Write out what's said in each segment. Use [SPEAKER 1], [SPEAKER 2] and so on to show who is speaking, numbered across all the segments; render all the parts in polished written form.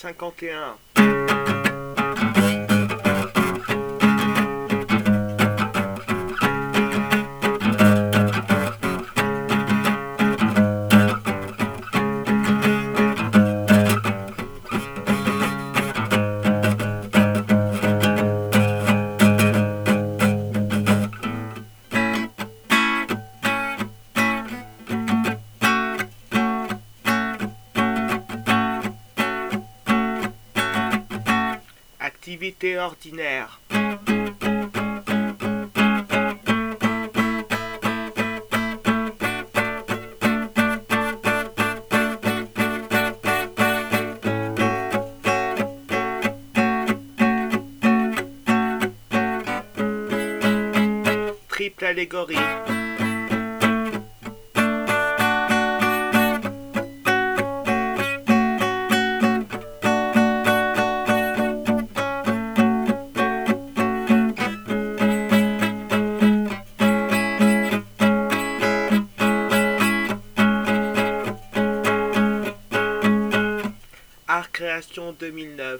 [SPEAKER 1] 51. Activité ordinaire. Triple allégorie. Art Création 2009.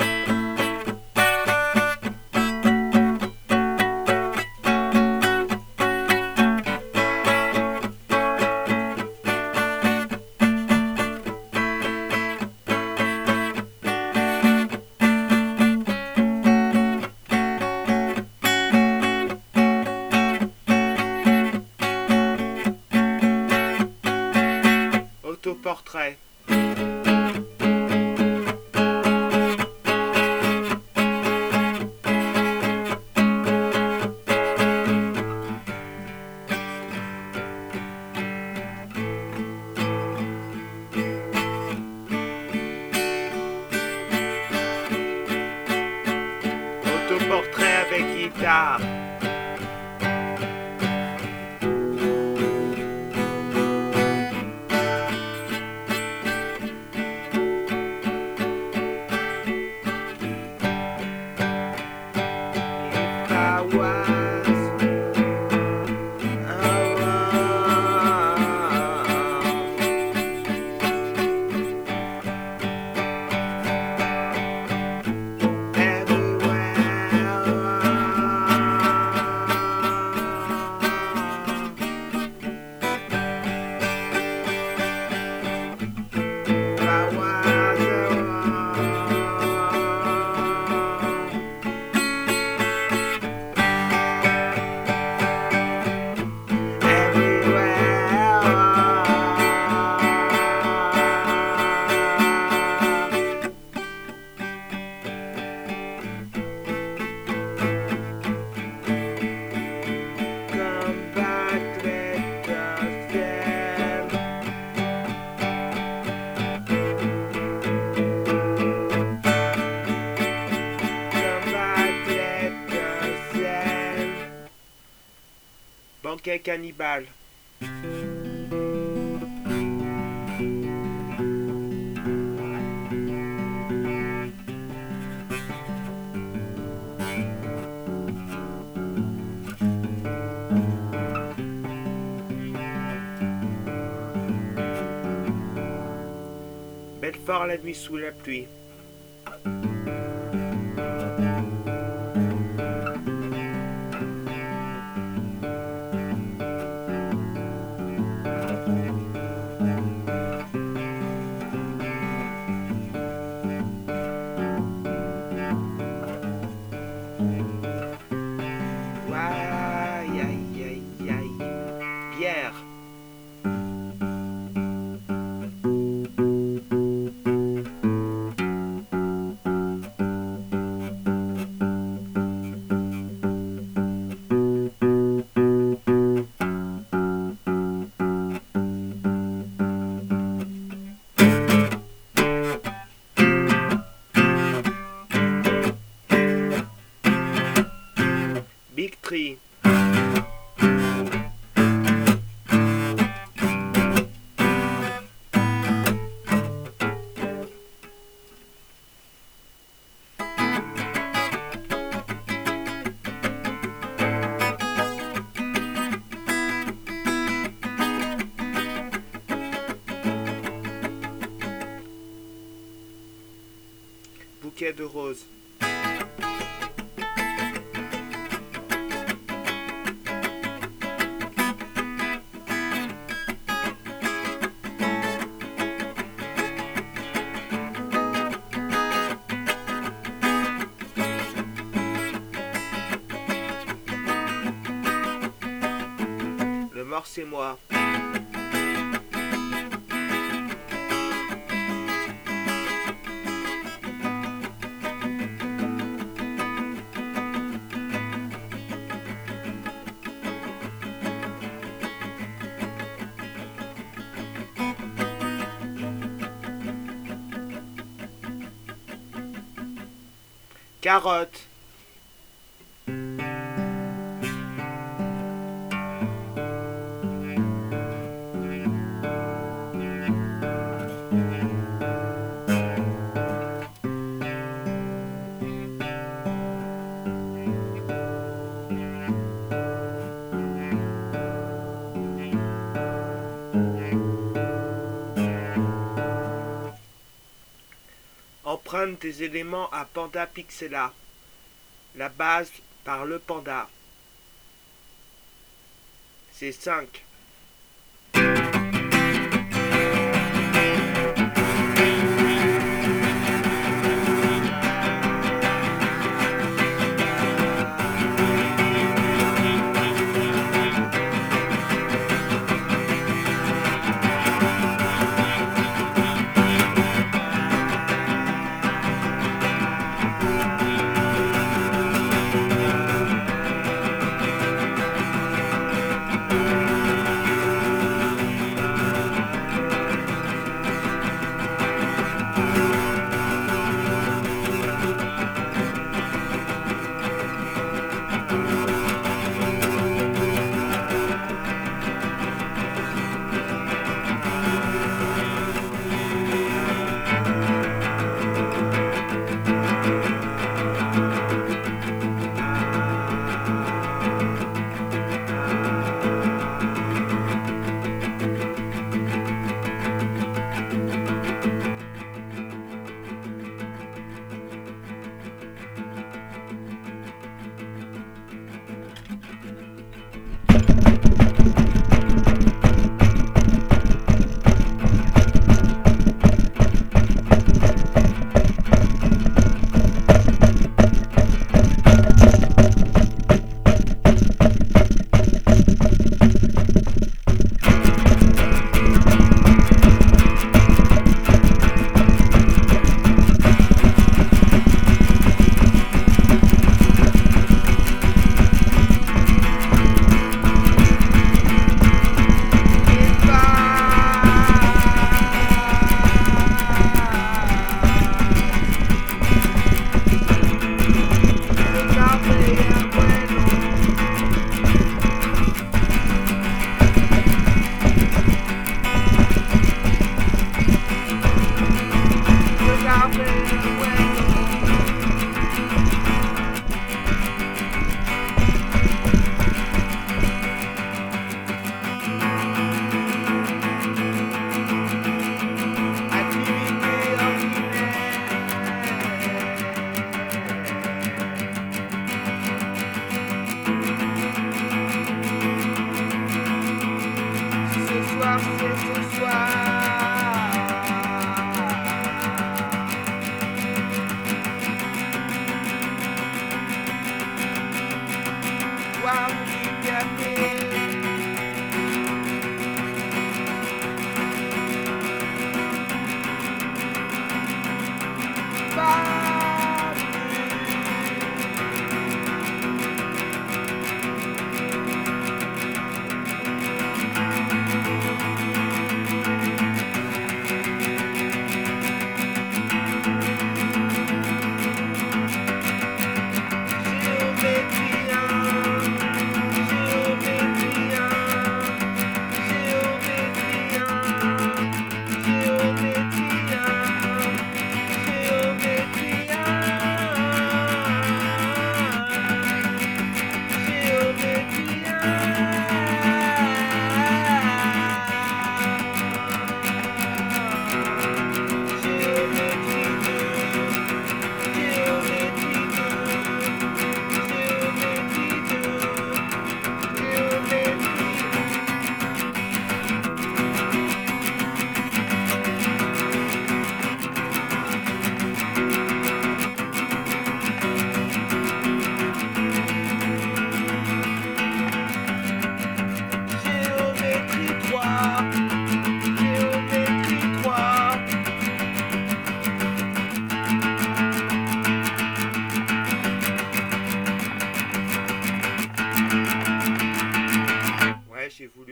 [SPEAKER 1] Autoportrait. Autoportrait avec guitare. Banquet cannibale. Belfort la nuit sous la pluie. Aïe, aïe, aïe, aïe. Bière. Big Tree. bouquet de roses. Le mort c'est moi. Carotte. Emprunte des éléments à Panda Pixela. La base par le panda. C'est 5.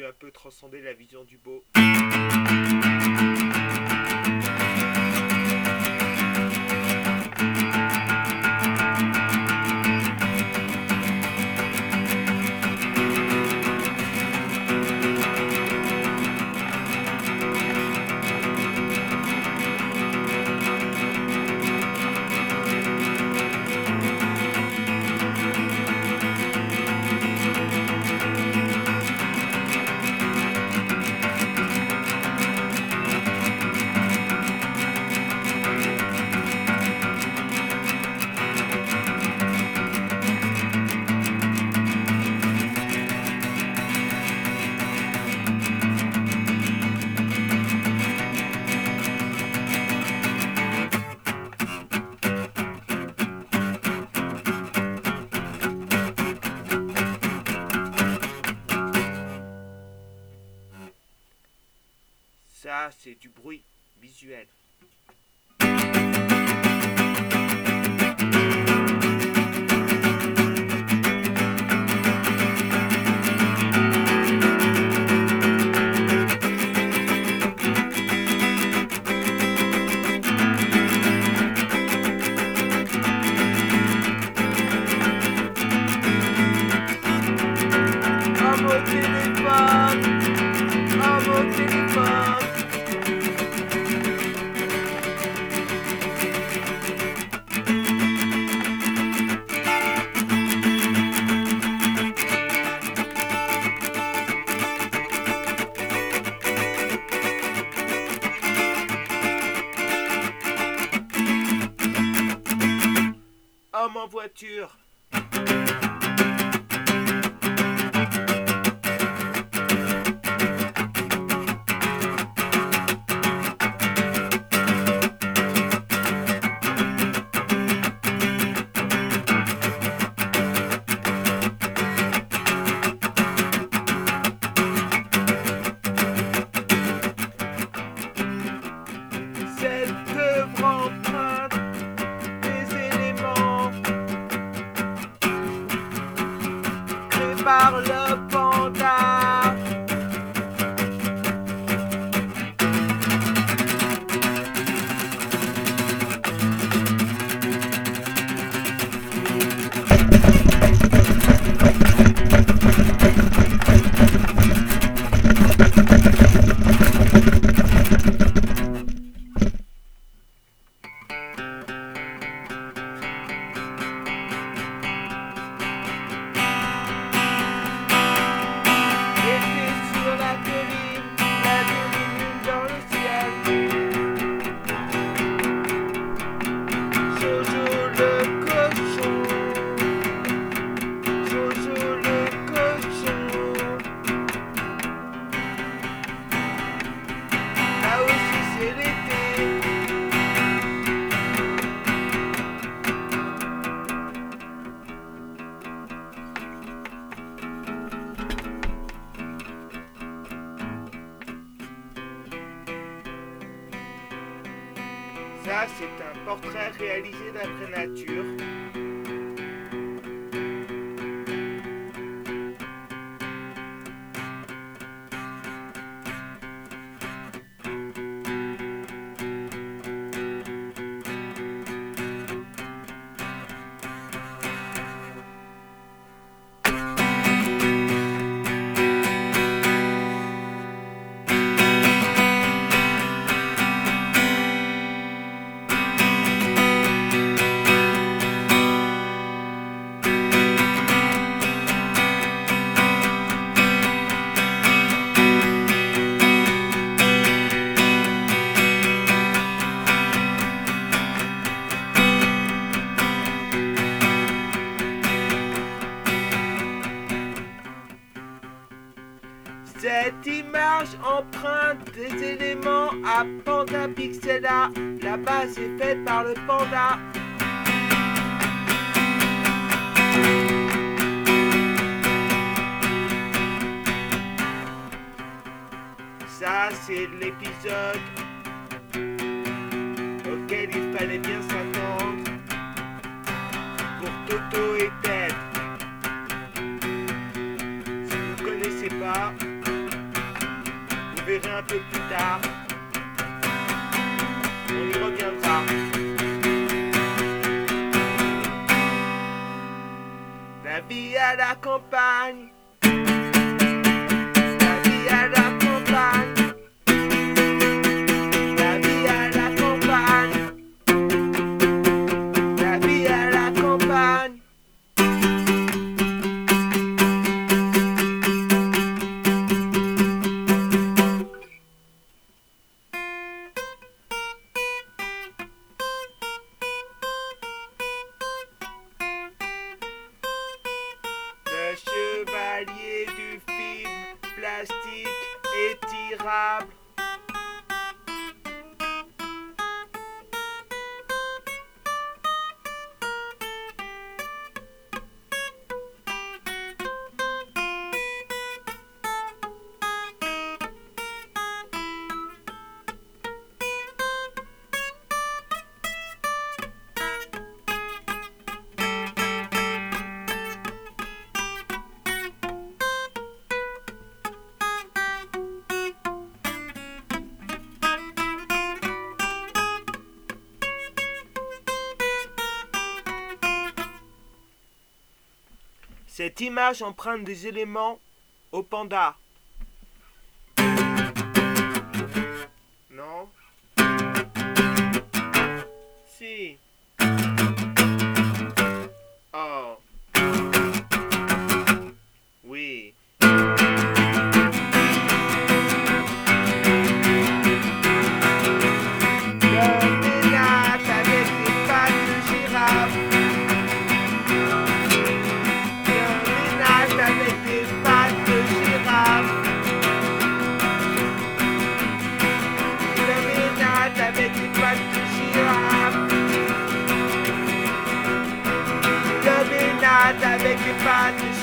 [SPEAKER 1] un peu transcender la vision du beau. Ça, c'est du bruit visuel. Oh mon téléphone, oh mon téléphone. Homme en voiture. Cette œuvre empreinte des éléments créés par le panda. Ça, c'est un portrait réalisé d'après nature. Cette image emprunte des éléments à Panda Pixela. La base est faite par le panda. Ça, c'est l'épisode auquel il fallait bien s'attendre pour Toto et Ted. Si vous ne connaissez pas, dirai un peu plus tard. On y reviendra. La vie à la campagne. La vie à la campagne. La vie à la campagne. La vie à la campagne. Le chevalier du film plastique étirable. Cette image emprunte des éléments au panda. Non? Si. Oh. Oui. Le ménage avec des pattes de girafe. Avec des pattes de girafe. Le ménage avec des pattes de girafe. Le ménage avec des pattes de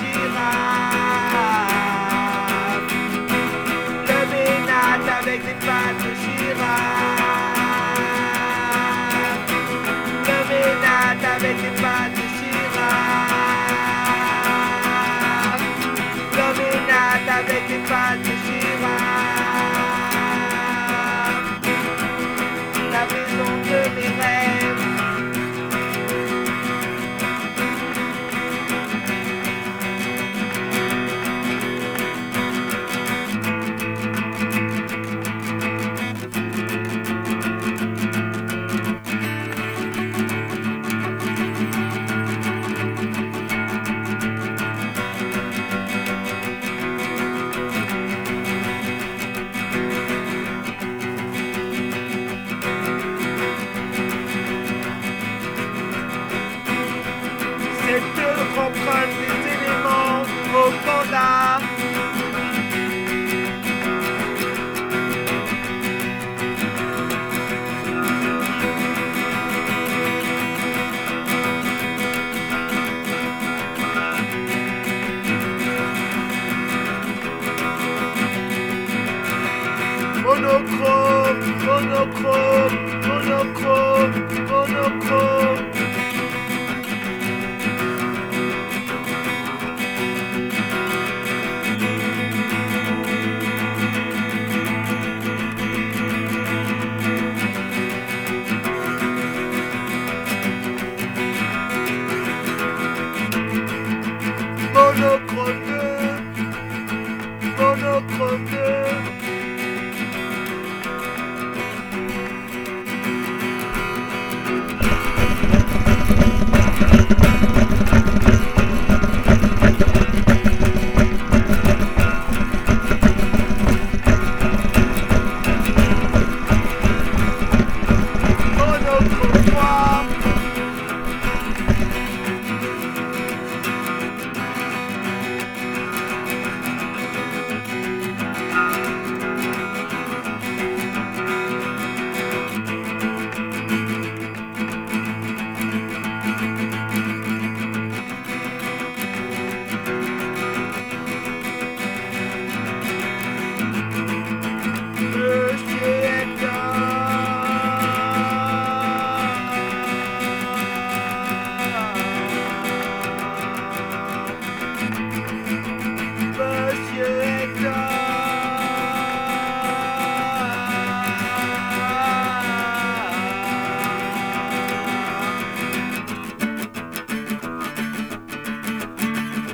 [SPEAKER 1] girafe. Le ménage avec des pattes de girafe. Le ménage avec des pattes de girafe. Promenade avec des pattes de girafe. La maison de mes rêves. Cette œuvre emprunte des éléments au panda. Monochrome, monochrome, monochrome, monochrome. Monochrome 2, monochrome 2.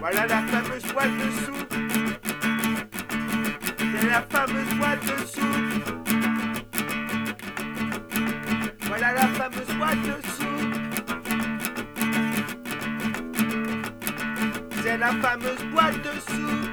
[SPEAKER 1] Voilà la fameuse boîte de soupe. C'est la fameuse boîte de soupe. Voilà la fameuse boîte de soupe. C'est la fameuse boîte de soupe.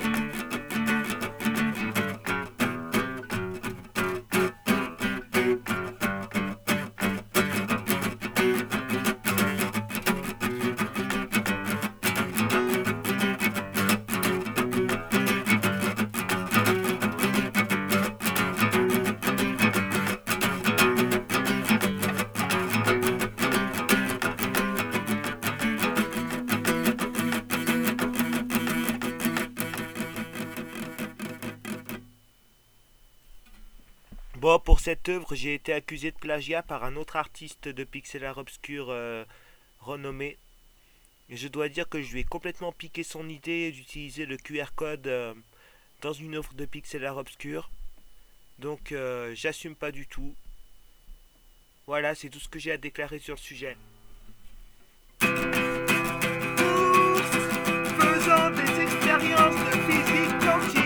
[SPEAKER 1] Bon, pour cette œuvre, j'ai été accusé de plagiat par un autre artiste de pixel art obscur renommé. Et je dois dire que je lui ai complètement piqué son idée d'utiliser le QR code dans une œuvre de pixel art obscur. Donc, j'assume pas du tout. Voilà, c'est tout ce que j'ai à déclarer sur le sujet. Faisant des expériences de physique quantique.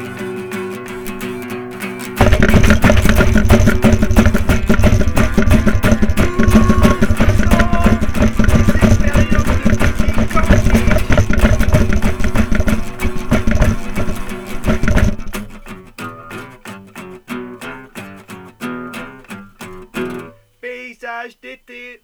[SPEAKER 1] Paysage d'été.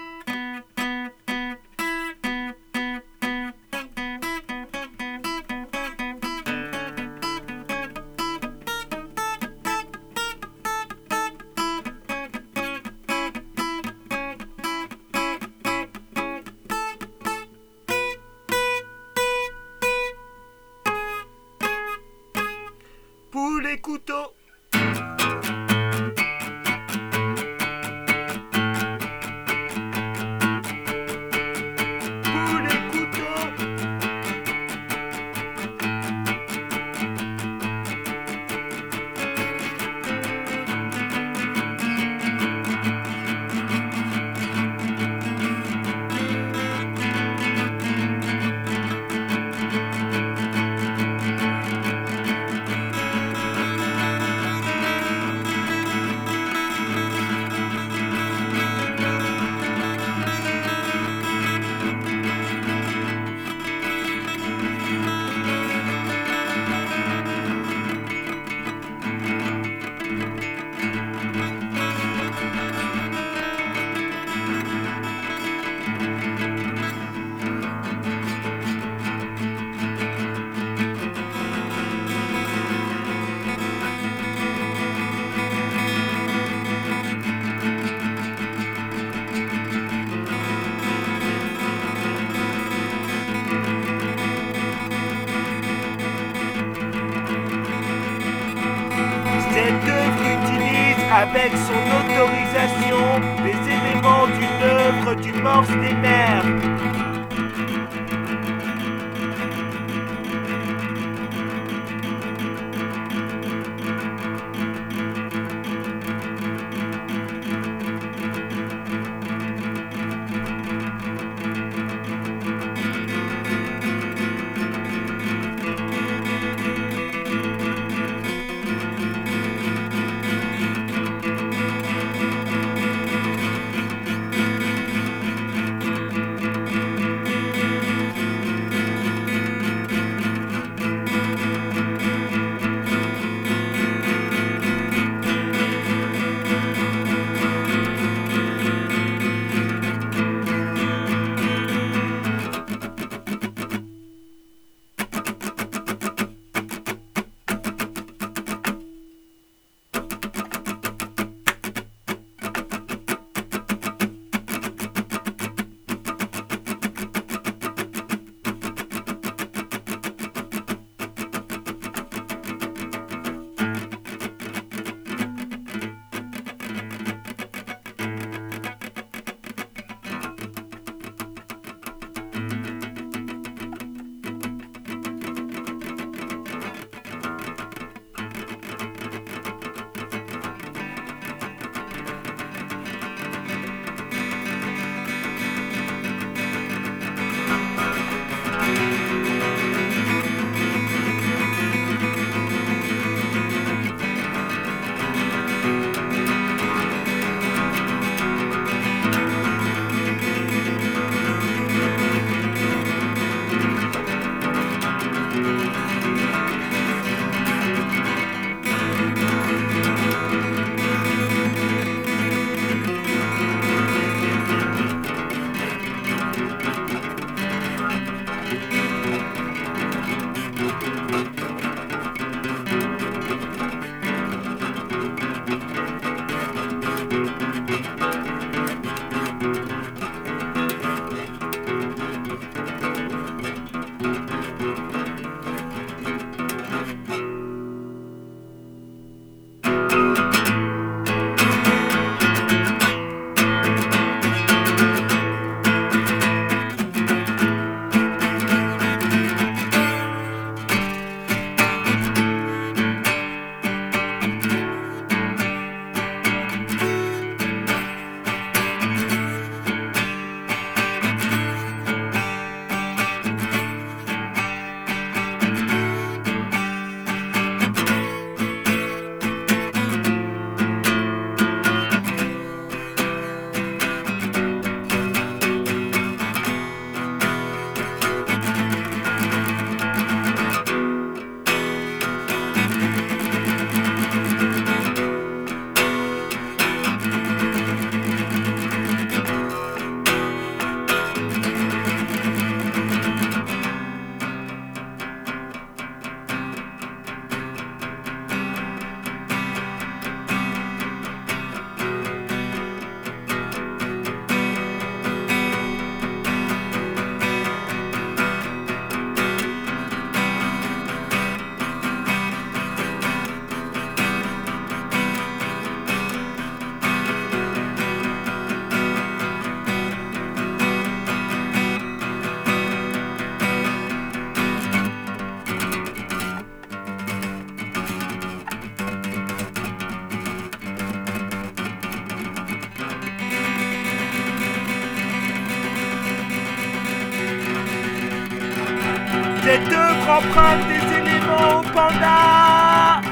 [SPEAKER 1] Poulet couteau. Cette œuvre utilise avec son autorisation les éléments d'une œuvre du Morse des mers. emprunte des éléments au panda.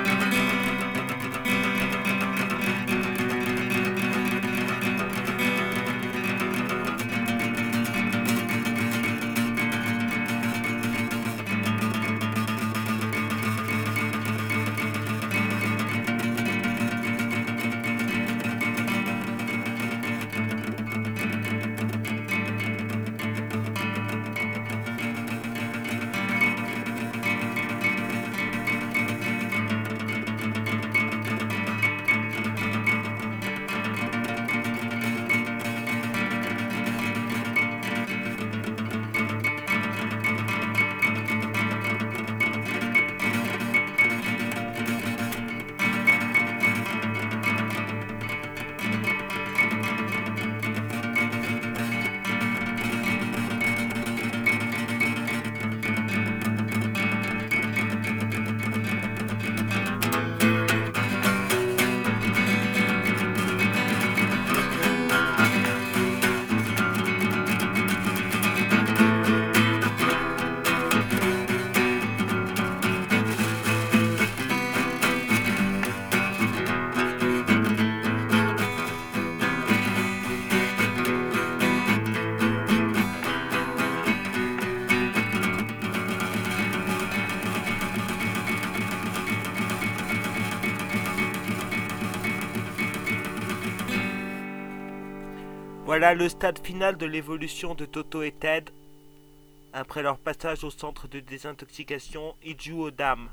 [SPEAKER 1] Voilà le stade final de l'évolution de Toto et Ted. Après leur passage au centre de désintoxication, ils jouent aux dames.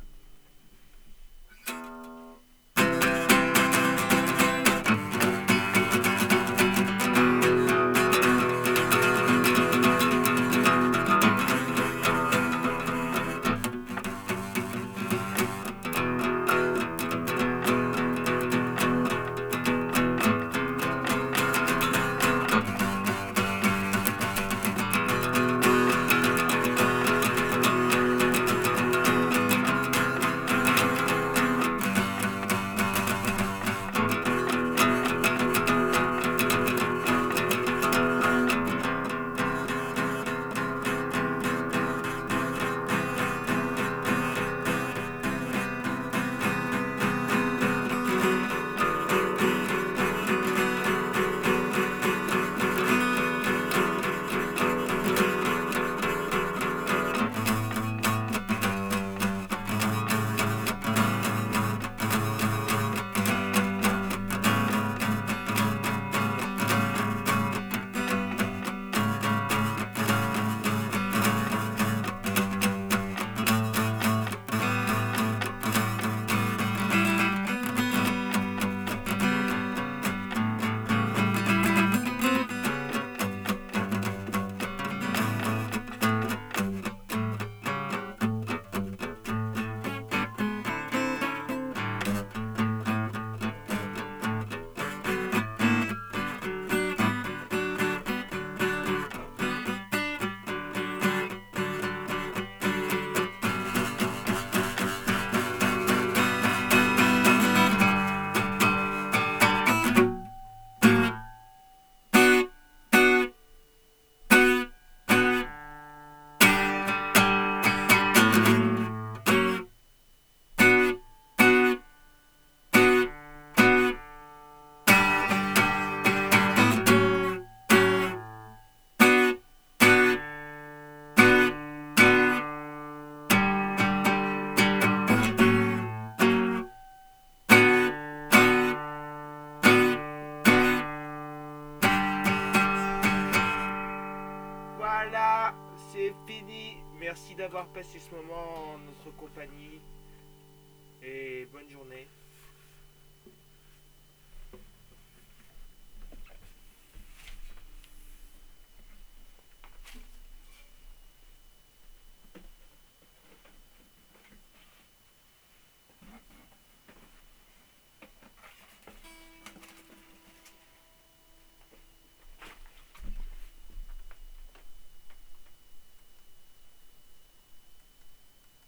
[SPEAKER 1] Voilà, c'est fini. Merci d'avoir passé ce moment en notre compagnie. Et bonne journée.